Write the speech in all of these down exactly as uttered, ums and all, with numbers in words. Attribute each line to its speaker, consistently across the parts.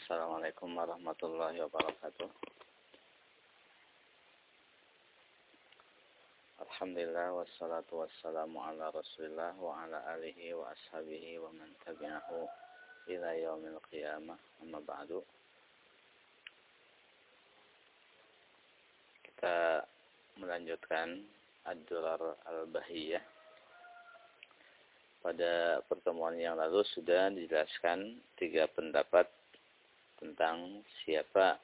Speaker 1: Assalamualaikum warahmatullahi wabarakatuh. Alhamdulillah wassalatu wassalamu ala Rasulillah wa ala alihi wa ashabihi wa man tabi'ahu ila yaumil qiyamah. Amma ba'du. Kita melanjutkan Ad-Durar Al-Bahiyah. Pada pertemuan yang lalu sudah dijelaskan tiga pendapat tentang siapa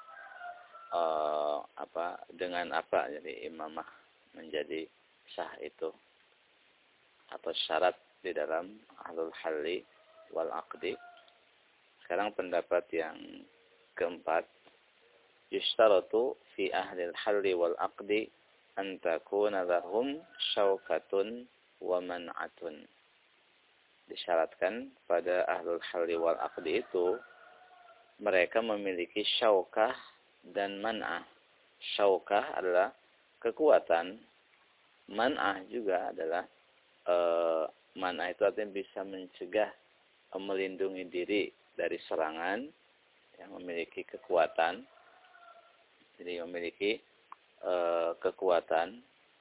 Speaker 1: uh, apa dengan apa jadi imamah menjadi sah itu atau syarat di dalam ahlul halli wal aqdi. Sekarang pendapat yang keempat, yushtaratu fi ahlil halli wal aqdi an takuna lahum syaukatun wa man'atun. Disyaratkan pada ahlul halli wal aqdi itu mereka memiliki syaukah dan man'ah. Syaukah adalah kekuatan, man'ah juga adalah e, man'ah itu artinya bisa mencegah, melindungi diri dari serangan, yang memiliki kekuatan. Jadi memiliki e, kekuatan.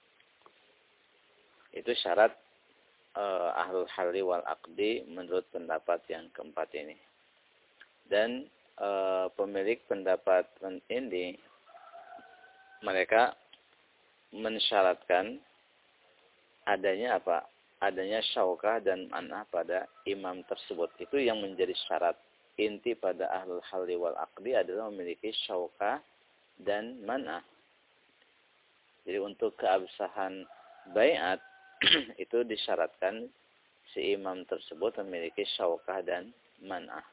Speaker 1: Itu syarat e, ahlul halli wal aqdi menurut pendapat yang keempat ini. Dan e, pemilik pendapat ini mereka mensyaratkan adanya apa? Adanya syaukah dan man'ah pada imam tersebut. Itu yang menjadi syarat inti pada ahlul halli wal aqdi adalah memiliki syaukah dan man'ah. Jadi untuk keabsahan bai'at itu disyaratkan si imam tersebut memiliki syaukah dan man'ah.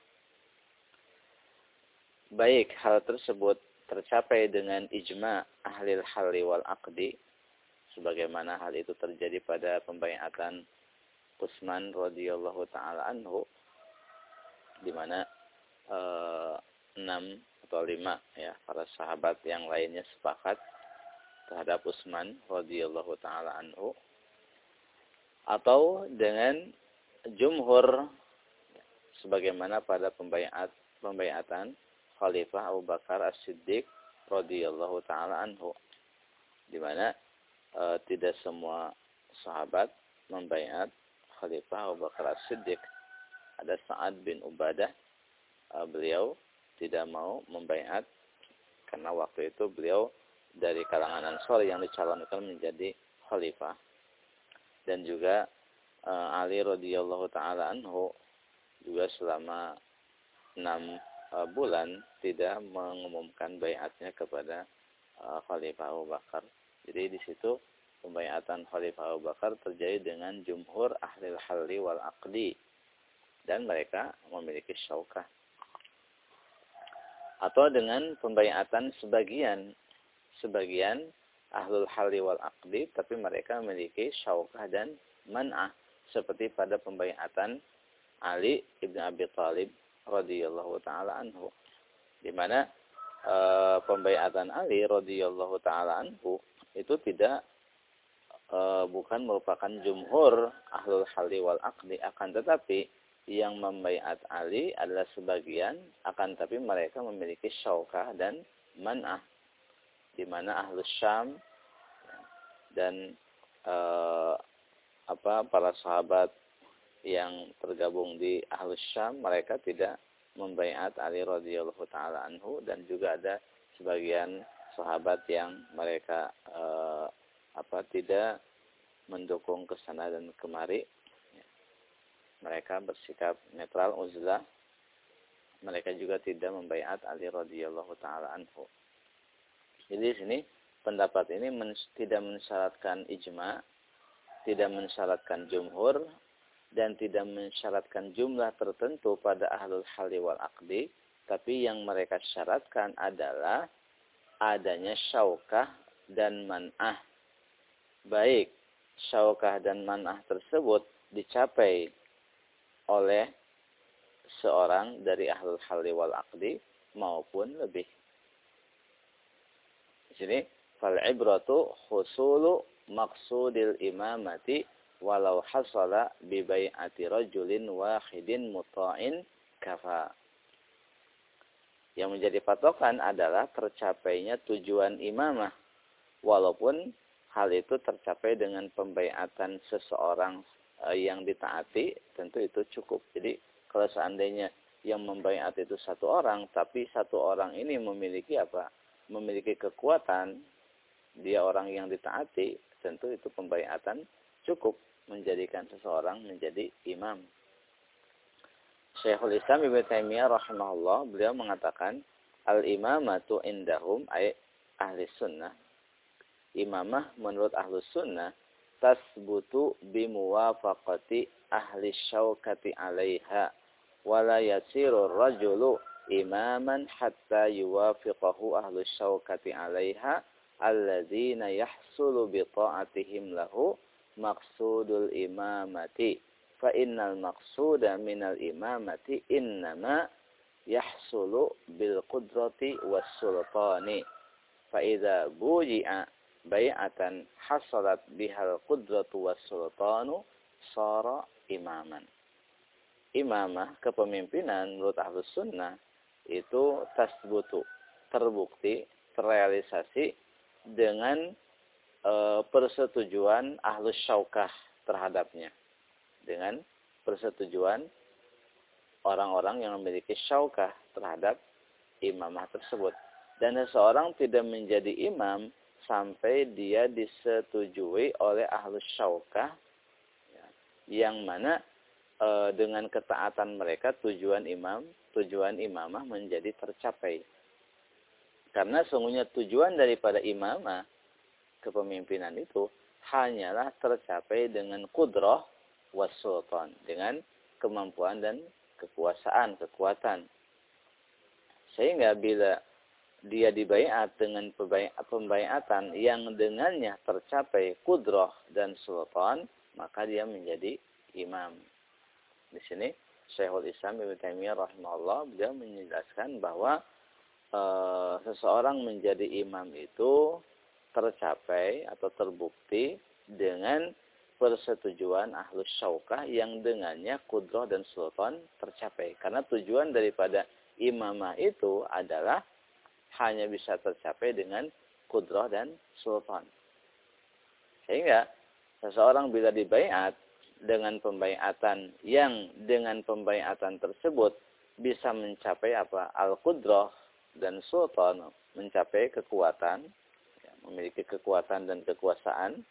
Speaker 1: Baik hal tersebut tercapai dengan ijma' ahlil halli wal aqdi, sebagaimana hal itu terjadi pada pembaiatan Utsman radhiyallahu taala anhu, di mana eh, enam atau lima ya para sahabat yang lainnya sepakat terhadap Utsman radhiyallahu taala anhu, atau dengan jumhur sebagaimana pada pembaiat pembaiatan Khalifah Abu Bakar As-Siddiq radhiyallahu taala anhu, di mana e, tidak semua sahabat membaiat Khalifah Abu Bakar As-Siddiq. Ada Sa'ad bin Ubadah, e, beliau tidak mau membaiat karena waktu itu beliau dari kalangan Ansar yang dicalonkan menjadi khalifah. Dan juga e, Ali radhiyallahu taala anhu juga selama enam bulan tidak mengumumkan baiatnya kepada uh, Khalifah Abu Bakar. Jadi di situ pembaiatan Khalifah Abu Bakar terjadi dengan jumhur ahlil halli wal aqdi, dan mereka memiliki syaukah. Atau dengan pembaiatan sebagian sebagian ahlul halli wal aqdi, tapi mereka memiliki syaukah dan man'ah, seperti pada pembaiatan Ali ibn Abi Thalib radhiyallahu taala anhu, di mana e, pembaiatan Ali radhiyallahu taala anhu itu tidak e, bukan merupakan jumhur ahlul halli wal aqdi, akan tetapi yang membaiat Ali adalah sebagian, akan tapi mereka memiliki syaukah dan man'ah, di mana ahlus Syam dan e, apa para sahabat yang tergabung di Ahlus Syam mereka tidak membaiat Ali radhiyallahu taala anhu, dan juga ada sebagian sahabat yang mereka eh, apa tidak mendukung ke sana dan kemari. Mereka bersikap netral, uzlah. Mereka juga tidak membaiat Ali radhiyallahu taala anhu. Jadi di sini pendapat ini men tidak mensyaratkan ijma', tidak mensyaratkan jumhur, dan tidak mensyaratkan jumlah tertentu pada ahlul halli wal aqdi, tapi yang mereka syaratkan adalah adanya syaukah dan man'ah. Baik syaukah dan man'ah tersebut dicapai oleh seorang dari ahlul halli wal aqdi maupun lebih. Di sini fal ibratu husulu maqsudil imamati walau hasala bi bai'ati rajulin wahidin muta'in kafa. Yang menjadi patokan adalah tercapainya tujuan imamah. Walaupun hal itu tercapai dengan pembaiatan seseorang yang ditaati, tentu itu cukup. Jadi kalau seandainya yang membaiat itu satu orang, tapi satu orang ini memiliki apa? Memiliki kekuatan, dia orang yang ditaati, tentu itu pembaiatan cukup menjadikan seseorang menjadi imam. Syekhul Islam Ibnu Taimiyah rahimahullah, beliau mengatakan al-imamatu indahum ay ahli sunnah. Imamah menurut ahli sunnah tasbutu bimuwafaqati ahli syaukati alaiha wala yasiru rajulu imaman hatta yuwafiqahu ahli syaukati alaiha alladzina yahsulu bi ta'atihim lahu maqsudul imamati. Fa innal maqsuda minal imamati innama yahsulu bil qudrati was sultani. Fa idza buji'a bai'atan hasalat bihal qudratu was sultanu sara imaman. Imamah, kepemimpinan menurut Ahlus Sunnah itu tasbutu, terbukti, terrealisasi dengan e, persetujuan Ahlus Syaukah terhadapnya. Dengan persetujuan orang-orang yang memiliki syaukah terhadap imamah tersebut. Dan seseorang tidak menjadi imam sampai dia disetujui oleh ahlus syaukah, ya, yang mana e, dengan ketaatan mereka tujuan imam, tujuan imamah menjadi tercapai. Karena sungguhnya tujuan daripada imamah, kepemimpinan itu, hanyalah tercapai dengan kudrah was-sultan, dengan kemampuan dan kekuasaan, kekuatan. Sehingga bila dia dibaiat dengan pembaiatan yang dengannya tercapai kudrah dan sultan, maka dia menjadi imam. Di sini Syekhul Islam Ibnu Taimiyah rahimahullah, beliau menjelaskan bahwa e, seseorang menjadi imam itu tercapai atau terbukti dengan persetujuan ahlus syaukah yang dengannya kudrah dan sultan tercapai. Karena tujuan daripada imamah itu adalah hanya bisa tercapai dengan kudrah dan sultan. Sehingga seseorang bila dibaiat dengan pembaiatan yang dengan pembaiatan tersebut bisa mencapai apa? Al-kudrah dan sultan, mencapai kekuatan, ya, memiliki kekuatan dan kekuasaan,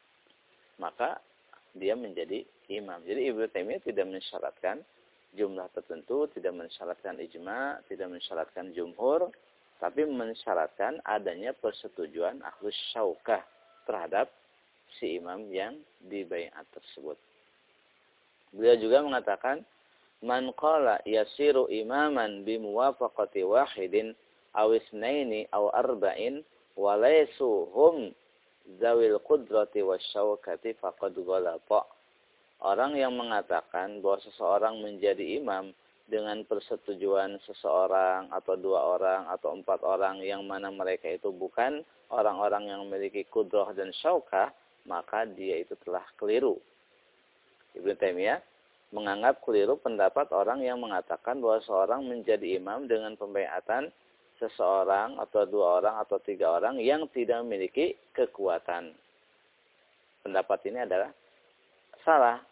Speaker 1: maka dia menjadi imam. Jadi Ibnu Taimiyah tidak mensyaratkan jumlah tertentu, tidak mensyaratkan ijma, tidak mensyaratkan jumhur, tapi mensyaratkan adanya persetujuan ahlus syaukah terhadap si imam yang dibaiat tersebut. Beliau juga mengatakan, man qala yasiru imaman bimuwafaqati wahidin aw isnaini aw arba'in wa laysu hum zawil qudrati wasyaukati faqad ghalata. Orang yang mengatakan bahwa seseorang menjadi imam dengan persetujuan seseorang atau dua orang atau empat orang yang mana mereka itu bukan orang-orang yang memiliki kudrah dan syaukah, maka dia itu telah keliru. Ibnu Taimiyah menganggap keliru pendapat orang yang mengatakan bahwa seorang menjadi imam dengan pembaiatan seseorang atau dua orang atau tiga orang yang tidak memiliki kekuatan. Pendapat ini adalah salah.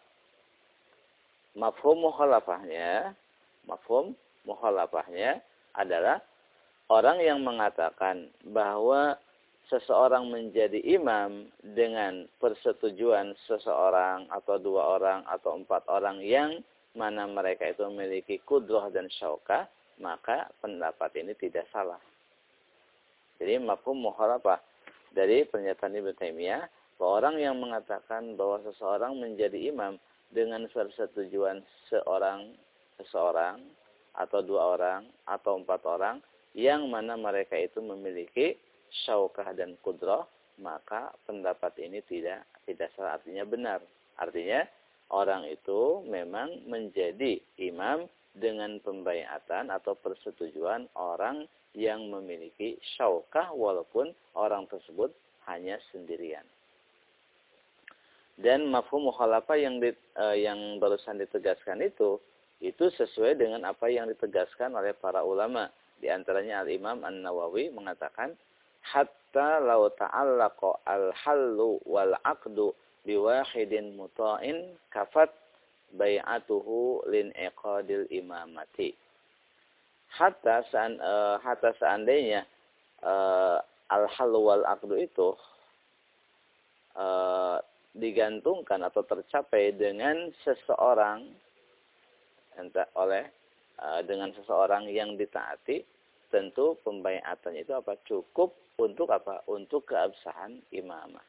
Speaker 1: Mafhum mukhalafahnya, mafhum mukhalafahnya adalah orang yang mengatakan bahwa seseorang menjadi imam dengan persetujuan seseorang atau dua orang atau empat orang yang mana mereka itu memiliki kudrah dan syaukah, maka pendapat ini tidak salah. Jadi mafhum mukhalafah dari pernyataan Ibnu Taimiyah bahwa orang yang mengatakan bahwa seseorang menjadi imam dengan persetujuan seorang, seseorang atau dua orang atau empat orang yang mana mereka itu memiliki syaukah dan kudrah, maka pendapat ini tidak tidak salah, artinya benar. Artinya orang itu memang menjadi imam dengan pembaiatan atau persetujuan orang yang memiliki syaukah walaupun orang tersebut hanya sendirian. Dan mafhum mukhalafah yang di, eh, yang barusan ditegaskan itu itu sesuai dengan apa yang ditegaskan oleh para ulama Di antaranya Al-Imam An-Nawawi mengatakan, hatta law ta'allaqa al-hallu wal 'aqdu biwahidin muta'in kafat bai'atuhu lin iqadil imamati. Hatta sean, uh, hatta seandainya uh, al-hallu wal 'aqdu itu uh, digantungkan atau tercapai dengan seseorang entah oleh uh, dengan seseorang yang ditaati, tentu pembaiatan itu apa cukup untuk apa? Untuk keabsahan imamah.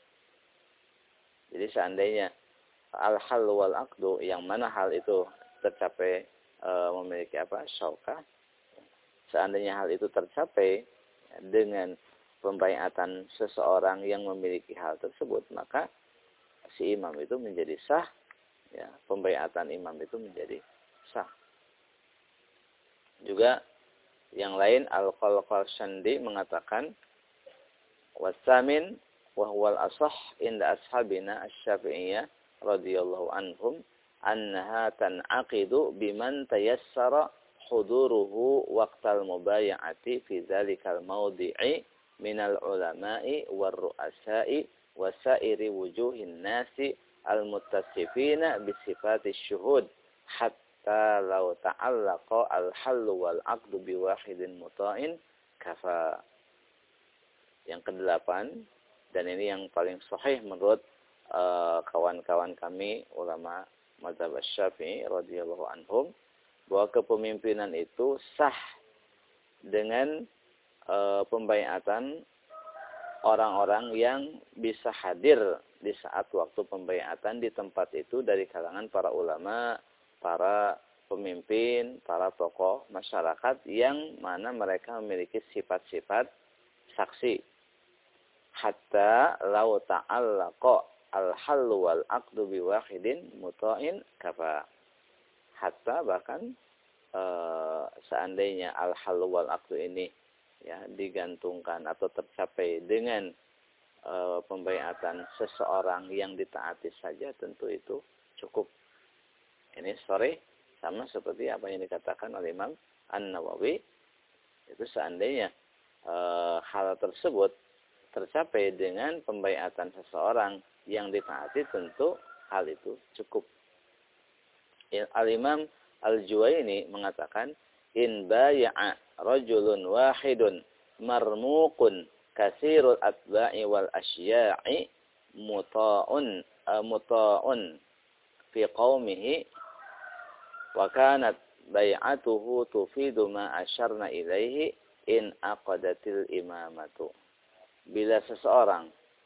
Speaker 1: Jadi seandainya al-hal wal aqdu yang mana hal itu tercapai e, memiliki apa? Syaukah. Seandainya hal itu tercapai dengan pembaiatan seseorang yang memiliki hal tersebut, maka si imam itu menjadi sah, ya, pembaiatan imam itu menjadi sah. Juga yang lain Al-Qalqalshandi mengatakan wasamin wa huwal asah inda ashabina asy-Syafi'iyah radhiyallahu anhum annaha tan'aqidu biman tayassara huduruhu waqtal mubaya'ati fi dzalikal mawdi'i minal ulama'i war ru'asa'i wa sa'iri wujuhin nasi al-muttasifina bi sifatis syuhud hatta law ta'allaqa al-hallu wal 'aqdu bi wahidin muta'in kafa. Yang kedelapan, dan ini yang paling sahih menurut kawan-kawan uh, kami ulama mazhab Syafi'i radhiyallahu anhum, bahwa kepemimpinan itu sah dengan uh, pembaiatan orang-orang yang bisa hadir di saat waktu pembaiatan di tempat itu dari kalangan para ulama, para pemimpin, para tokoh masyarakat yang mana mereka memiliki sifat-sifat saksi. Hatta law ta'allaqa al-hallu wal 'aqdu bi wahidin muta'in kafa. Hatta bahkan e, seandainya al-hallu wal 'aqdu ini ya digantungkan atau tercapai dengan e, pembaiatan seseorang yang ditaati saja, tentu itu cukup. Ini sorry sama seperti apa yang dikatakan oleh Imam An-Nawawi, itu seandainya e, hal tersebut tercapai dengan pembaiatan seseorang yang ditaati, tentu hal itu cukup. Al-Imam Al-Juwaini mengatakan, in baya'a rajulun wahidun marmuqun kasirul atba'i wal asya'i muta'un uh, muta'un fi qaumihi wa kanat bai'atuhu tufidu ma asyarna ilaihi in aqadatil imamatu. Bila seseorang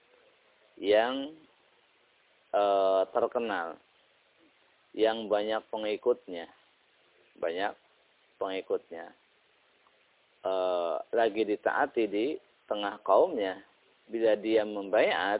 Speaker 1: yang e, terkenal, yang banyak pengikutnya, banyak pengikutnya, e, lagi ditaati di tengah kaumnya, bila dia membaiat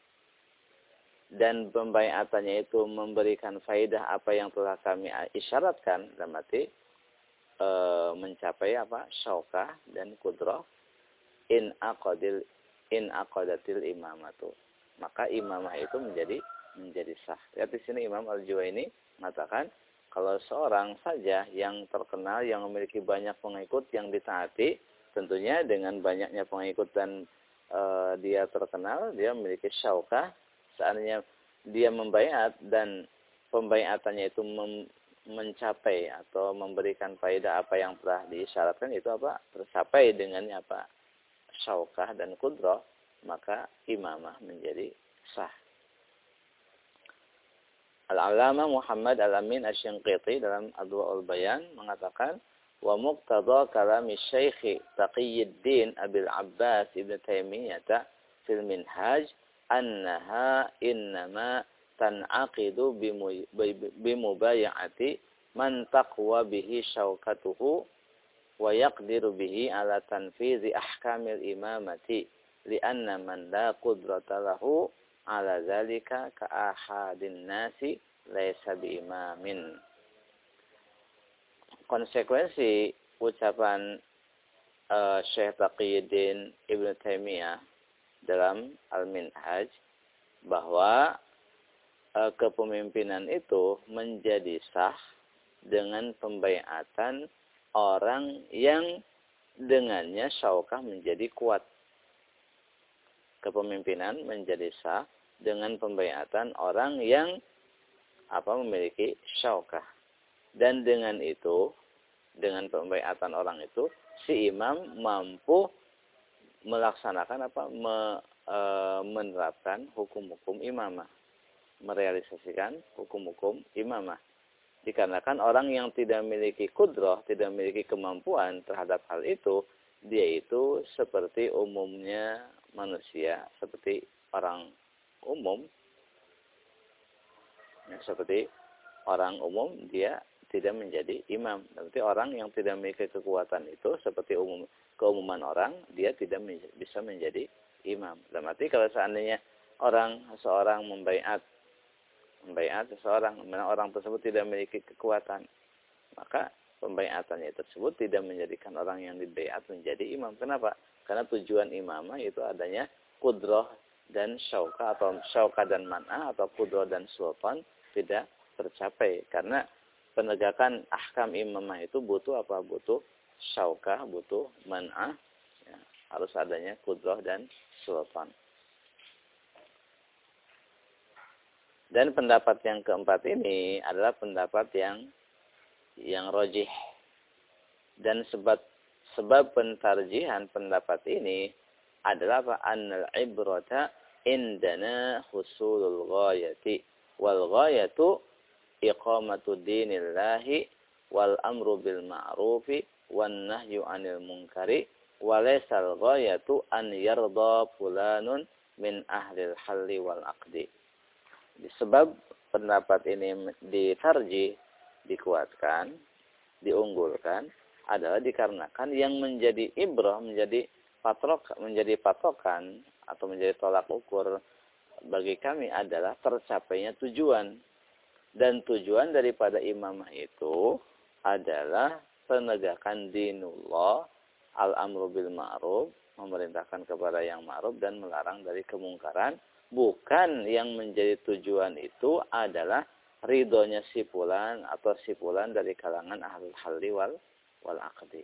Speaker 1: dan pembaiatannya itu memberikan faidah apa yang telah kami isyaratkan, dalam arti e, mencapai apa? Syaukah dan kudrah, in aqadil in aqadatil imamatu, maka imamah itu menjadi menjadi sah. Lihat di sini Imam Al-Juwaini mengatakan, kalau seorang saja yang terkenal, yang memiliki banyak pengikut yang ditaati, tentunya dengan banyaknya pengikut dan e, dia terkenal, dia memiliki syaukah, seandainya dia membaiat dan pembaiatannya itu mem, mencapai atau memberikan faedah apa yang telah disyaratkan, itu apa? Tercapai dengan apa? Syaukah dan kudrah, maka imamah menjadi sah. Al-Allamah Muhammad Al-Amin Asy-Syanqiti dalam Adwa'ul Bayan mengatakan, wa muqtada kalami Syekh Taqiyuddin Abil Abbas Ibn Taimiyah fil Minhaj annaha innama tan'aqidu bimubaya'ati man taqwa bihi syaukatuhu wa yaqdiru bihi ala tanfizi ahkamil imamati li'anna man la qudrata lahu ala zalika ka ahadin nasi laysa biimamin. Konsekuensi ucapan uh, Syekh Taqiyuddin Ibn Taimiyah dalam Al-Minhaj bahwa uh, kepemimpinan itu menjadi sah dengan pembaiatan orang yang dengannya syaukah menjadi kuat. Kepemimpinan menjadi sah dengan pembaiatan orang yang apa memiliki syaukah. Dan dengan itu, dengan pembaiatan orang itu, si imam mampu melaksanakan apa me, e, menerapkan hukum-hukum imamah, merealisasikan hukum-hukum imamah. Dikarenakan orang yang tidak memiliki kudroh, tidak memiliki kemampuan terhadap hal itu, dia itu seperti umumnya manusia, seperti orang umum, ya, seperti orang umum, dia tidak menjadi imam. Berarti orang yang tidak memiliki kekuatan itu, seperti umum keumuman orang, dia tidak bisa menjadi imam. Dalam arti kalau seandainya orang seorang membaiat, membaiat seseorang, mana orang tersebut tidak memiliki kekuatan, maka pembaiatannya tersebut tidak menjadikan orang yang dibaiat menjadi imam. Kenapa? Karena tujuan imamah itu adanya kudroh dan syauka atau syauka dan man'ah atau kudroh dan sultan tidak tercapai. Karena penegakan ahkam imamah itu butuh apa? Butuh syauka, butuh man'ah. Ya, harus adanya kudroh dan sultan. Dan pendapat yang keempat ini adalah pendapat yang yang rajih. Dan sebab sebab pentarjihan pendapat ini adalah apa? Annal ibrata indana husulul ghayati wal ghayatu iqamatu dinillahi wal amru bil ma'rufi wan nahyu 'anil munkari wa laysal ghayatu an yarda fulanun min ahlil halli wal aqdi. Sebab pendapat ini ditarjih, dikuatkan, diunggulkan adalah dikarenakan yang menjadi ibrah, menjadi patok, menjadi patokan atau menjadi tolak ukur bagi kami adalah tercapainya tujuan. Dan tujuan daripada imamah itu adalah penegakan dinullah, al-amru bil ma'ruf, memerintahkan kepada yang ma'ruf dan melarang dari kemungkaran. Bukan yang menjadi tujuan itu adalah ridhonya si fulan atau si fulan dari kalangan ahlul halli wal wal aqdi.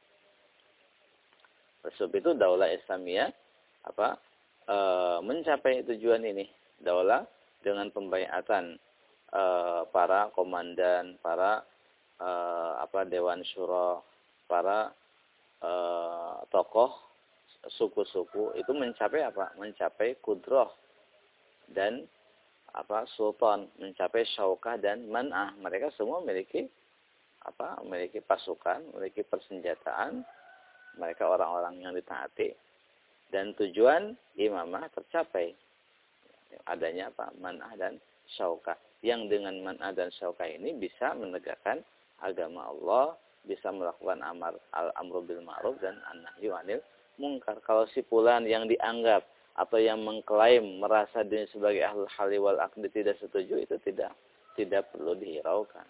Speaker 1: Sebab itu daulah Islamiyah apa e, mencapai tujuan ini. Daulah dengan pembaiatan e, para komandan, para e, apa dewan syura, para e, tokoh suku-suku itu mencapai apa? Mencapai kudroh dan apa sultan, mencapai syaukah dan man'ah. Mereka semua memiliki apa? Memiliki pasukan, memiliki persenjataan. Mereka orang-orang yang ditaati. Dan tujuan imamah tercapai. Adanya apa? Man'ah dan syaukah. Yang dengan man'ah dan syaukah ini bisa menegakkan agama Allah, bisa melakukan amar al-amru bil ma'ruf dan an-nahyu 'anil munkar. Kalau si fulan yang dianggap atau yang mengklaim merasa diri sebagai ahlul halli wal aqdi tidak setuju, itu tidak tidak perlu dihiraukan.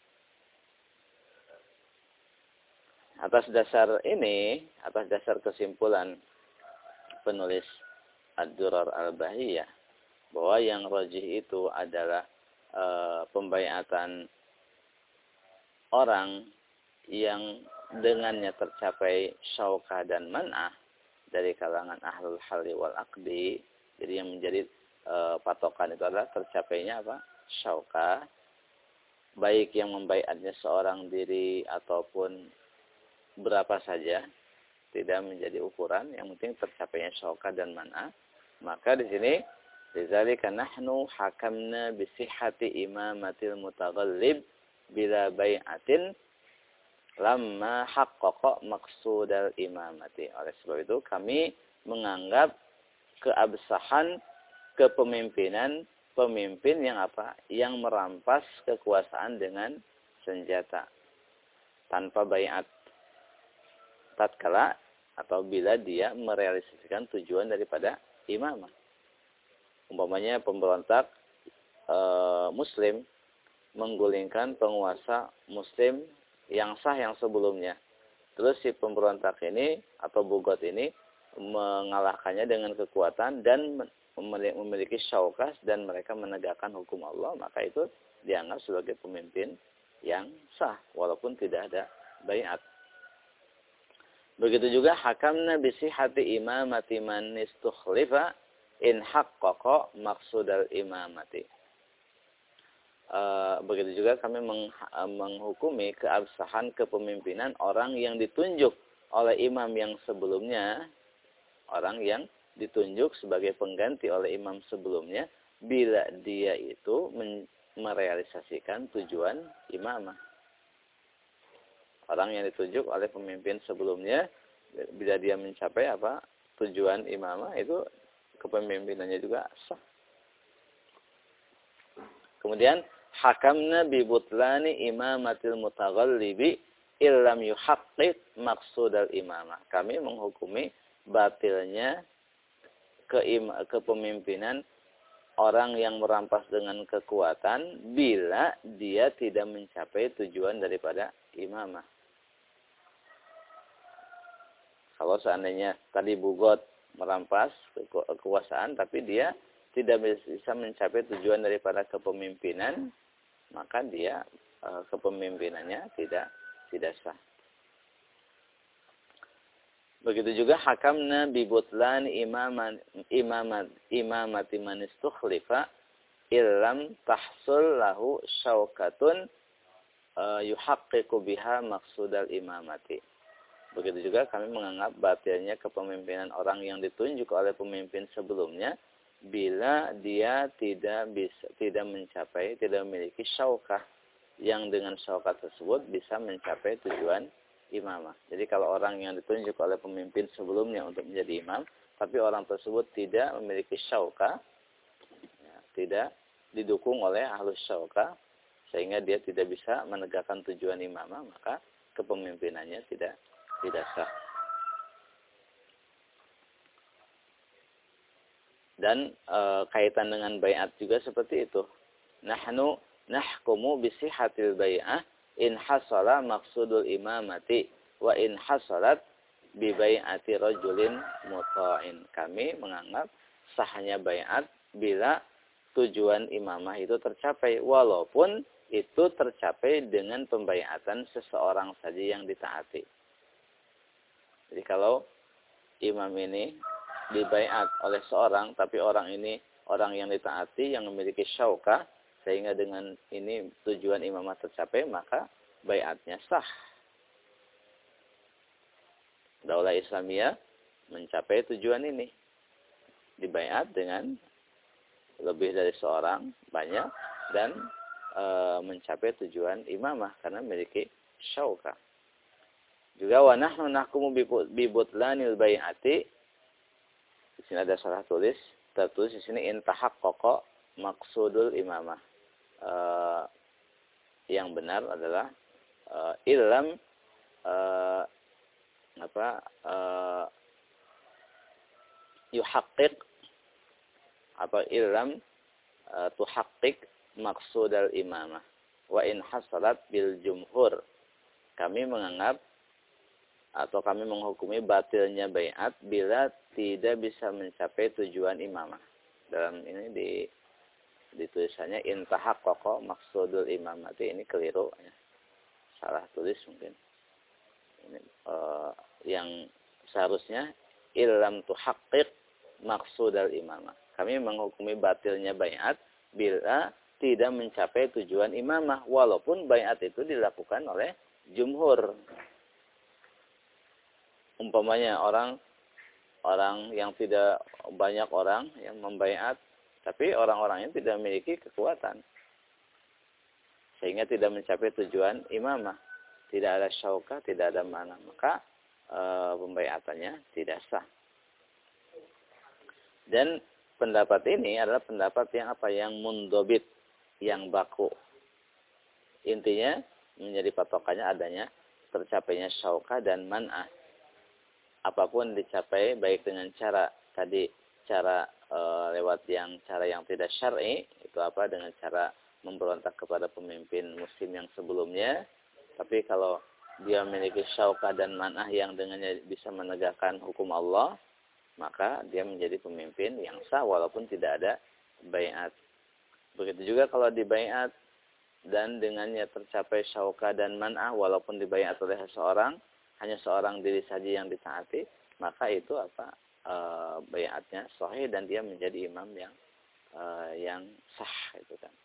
Speaker 1: Atas dasar ini, atas dasar kesimpulan penulis Ad-Durar Al-Bahiyah bahwa yang rajih itu adalah e, pembaiatan orang yang dengannya tercapai syaukah dan man'ah dari kalangan ahlul halli wal aqdi. Jadi yang menjadi e, patokan itu adalah tercapainya apa? Syaukah, baik yang membaiatnya seorang diri ataupun berapa saja, tidak menjadi ukuran, yang penting tercapainya syaukah dan man'ah. Maka di sini lidzalika nahnu hakamna bi sihhati imamatil mutaghallib bila bai'atin lamma haqqaqa maqsudal imamati. Oleh sebab itu kami menganggap keabsahan kepemimpinan pemimpin yang apa? Yang merampas kekuasaan dengan senjata tanpa baiat, tatkala atau bila dia merealisasikan tujuan daripada imamah. Umpamanya pemberontak e, muslim menggulingkan penguasa muslim yang sah yang sebelumnya. Terus si pemberontak ini atau bugot ini mengalahkannya dengan kekuatan dan memiliki syaukas dan mereka menegakkan hukum Allah, maka itu dianggap sebagai pemimpin yang sah walaupun tidak ada bayat. Begitu juga hakamna bisihhati imamati man istukhlifa in haqqaqa maqsudal imamati. Uh, begitu juga kami meng, uh, menghukumi keabsahan kepemimpinan orang yang ditunjuk oleh imam yang sebelumnya, orang yang ditunjuk sebagai pengganti oleh imam sebelumnya, bila dia itu men, merealisasikan tujuan imamah. Orang yang ditunjuk oleh pemimpin sebelumnya, bila dia mencapai apa tujuan imamah, itu kepemimpinannya juga sah. Kemudian hakamna bi butlani imamatil mutaghallibi illam yuhaqqiq maqsudal imamah. Kami menghukumi batilnya keima, kepemimpinan orang yang merampas dengan kekuatan bila dia tidak mencapai tujuan daripada imamah. Kalau seandainya tadi bugot merampas kekuasaan tapi dia tidak bisa mencapai tujuan daripada kepemimpinan, maka dia e, kepemimpinannya tidak tidak sah. Begitu juga hakamna bi butlan imaman imamat imamati man istukhlifa illam tahsul lahu syaukatun e, yuhaqqiqu biha maqsudal imamati. Begitu juga kami menganggap batilnya kepemimpinan orang yang ditunjuk oleh pemimpin sebelumnya bila dia tidak bisa tidak mencapai, tidak memiliki syaukah yang dengan syaukah tersebut bisa mencapai tujuan imamah. Jadi kalau orang yang ditunjuk oleh pemimpin sebelumnya untuk menjadi imam, tapi orang tersebut tidak memiliki syaukah, ya, tidak didukung oleh ahlus syaukah, sehingga dia tidak bisa menegakkan tujuan imamah, maka kepemimpinannya tidak tidak sah. Dan e, kaitan dengan baiat juga seperti itu. Nahnu nahkumu bisihhatil bai'ah in hasala maqsudul imamati wa in hasalat bi bai'ati rajulin muta'in. Kami menganggap sahnya baiat bila tujuan imamah itu tercapai, walaupun itu tercapai dengan pembaiatan seseorang saja yang ditaati. Jadi kalau imam ini dibaiat oleh seorang, tapi orang ini orang yang ditaati, yang memiliki syaukah, sehingga dengan ini tujuan imamah tercapai, maka baiatnya sah. Daulah Islamiyah mencapai tujuan ini. Dibaiat dengan lebih dari seorang, banyak, dan e, mencapai tujuan imamah karena memiliki syaukah. Juga wa nahnu nahkumu bi butlanil bai'ati. Di sini ada salah tulis, tertulis di sini in tahaqqaqa maqsudul imamah. E, yang benar adalah e, illam e, apa e, yuhaqqiq apa illam e, tuhaqqiq maqsudal imamah wa in hasalat bil jumhur. Kami menganggap atau kami menghukumi batilnya baiat bila tidak bisa mencapai tujuan imamah. Dalam ini di ditulisannya in tahaqqaqa maqsudul imamati, ini keliru ya. Salah tulis mungkin. Ini uh, yang seharusnya illam tuhaqqiq maqsudal imamah. Kami menghukumi batilnya baiat bila tidak mencapai tujuan imamah, walaupun baiat itu dilakukan oleh jumhur. Umpamanya orang orang yang tidak banyak orang yang membaiat, tapi orang-orangnya tidak memiliki kekuatan, sehingga tidak mencapai tujuan imamah, tidak ada syaukah, tidak ada mana, maka e, pembaiatannya tidak sah. Dan pendapat ini adalah pendapat yang apa? Yang mundobit, yang baku. Intinya menjadi patokannya adanya tercapainya syaukah dan man'ah. Apapun dicapai baik dengan cara tadi cara e, lewat yang cara yang tidak syar'i, itu apa dengan cara memberontak kepada pemimpin muslim yang sebelumnya, tapi kalau dia memiliki syaukah dan man'ah yang dengannya bisa menegakkan hukum Allah, maka dia menjadi pemimpin yang sah walaupun tidak ada baiat. Begitu juga kalau di baiat dan dengannya tercapai syaukah dan man'ah walaupun dibayat oleh seseorang, hanya seorang diri saja yang ditaati, maka itu apa e, bayatnya sahih dan dia menjadi imam yang e, yang sah itu kan.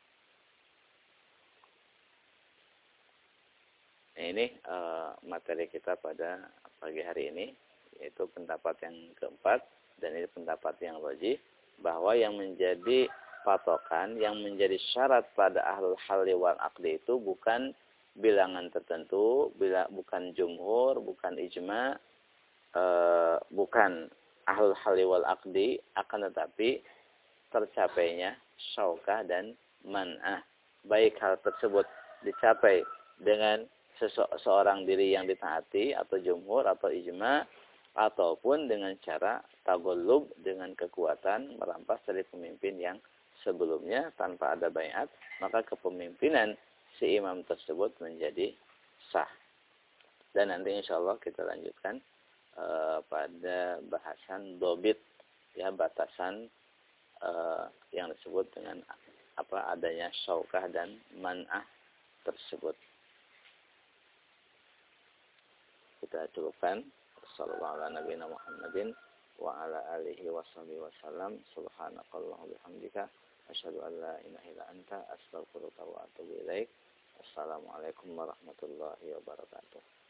Speaker 1: Nah, ini e, materi kita pada pagi hari ini, yaitu pendapat yang keempat, dan ini pendapat yang rajih, bahwa yang menjadi patokan, yang menjadi syarat pada ahlul halli wal aqdi itu bukan bilangan tertentu, bila, bukan jumhur, bukan ijma, e, bukan ahlul halli wal aqdi, akan tetapi tercapainya syaukah dan man'ah. Baik hal tersebut dicapai dengan seseorang diri yang ditaati atau jumhur atau ijma, ataupun dengan cara tagollub dengan kekuatan merampas dari pemimpin yang sebelumnya tanpa ada bayat, maka kepemimpinan si imam tersebut menjadi sah. Dan nanti insya Allah kita lanjutkan uh, pada bahasan dobit, ya, batasan uh, yang disebut dengan apa adanya syaukah dan man'ah tersebut. Kita cukupkan. Sallallahu ala nabiyina Muhammadin wa ala alihi wa sahbihi wa sallam. Subhanakallahumma bihamdika asyhadu an la ilaha illa anta astaghfiruka wa atubu ilaik. Assalamualaikum warahmatullahi wabarakatuh.